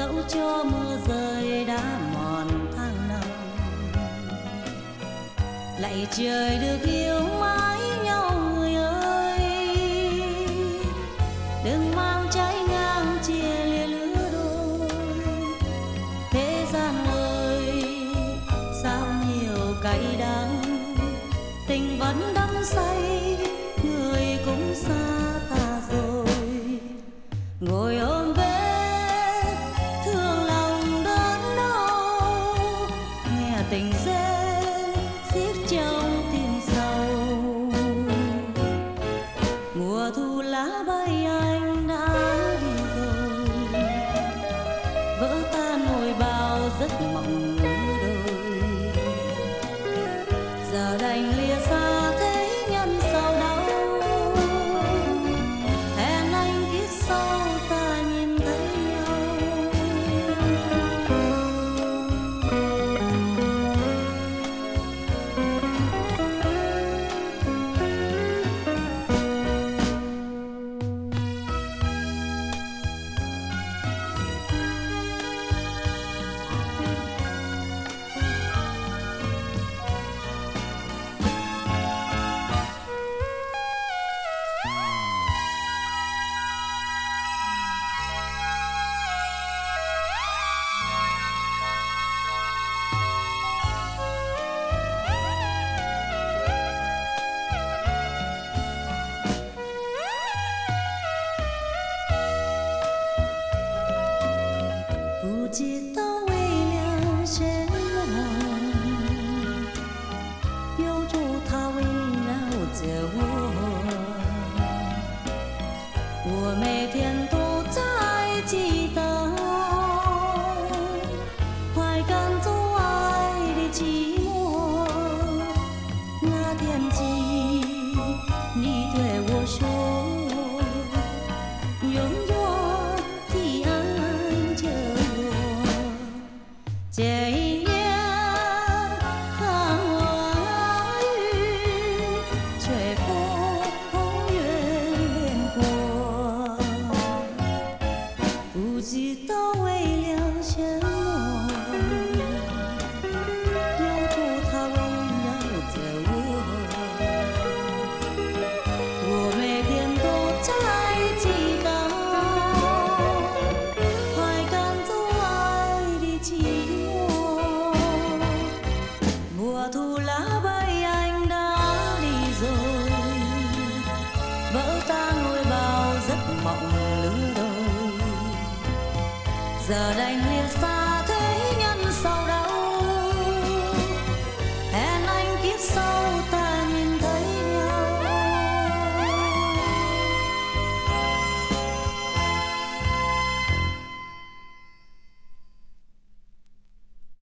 dẫu cho mưa rơi đã mòn tháng năm. Lạy trời được yêu mãi nhau người ơi, đừng mang trái ngang chia lìa lứa đôi. Thế gian ơi sao nhiều cay đắng, tình vẫn đắm say người cũng xa ta rồi. Ngồi ôm vết thương lòng đớn đau, nghe tình rên xiết trong tim sâu. Mùa thu lá bay anh đã đi rồi, vỡ tan nỗi bao giấc mộng lứa đôi. Giờ đành lìa xa thế nhân sầu đau, hẹn anh kiếp sau ta nhìn thấy nhau.不知道为了什么，有着它围绕着我每天都在祈祷，怀感做爱的寂寞。那天起，你对我说，永远的爱着我。这一年看花雨，吹风月莲花，不知道为了什么，有着它围绕着我每天都在祈祷，怀感做爱的寂寞。Mùa thu lá bay anh đã đi rồi, vỡ tan nỗi bao giấc mộng lứa đôi. Giờ đành lìa xa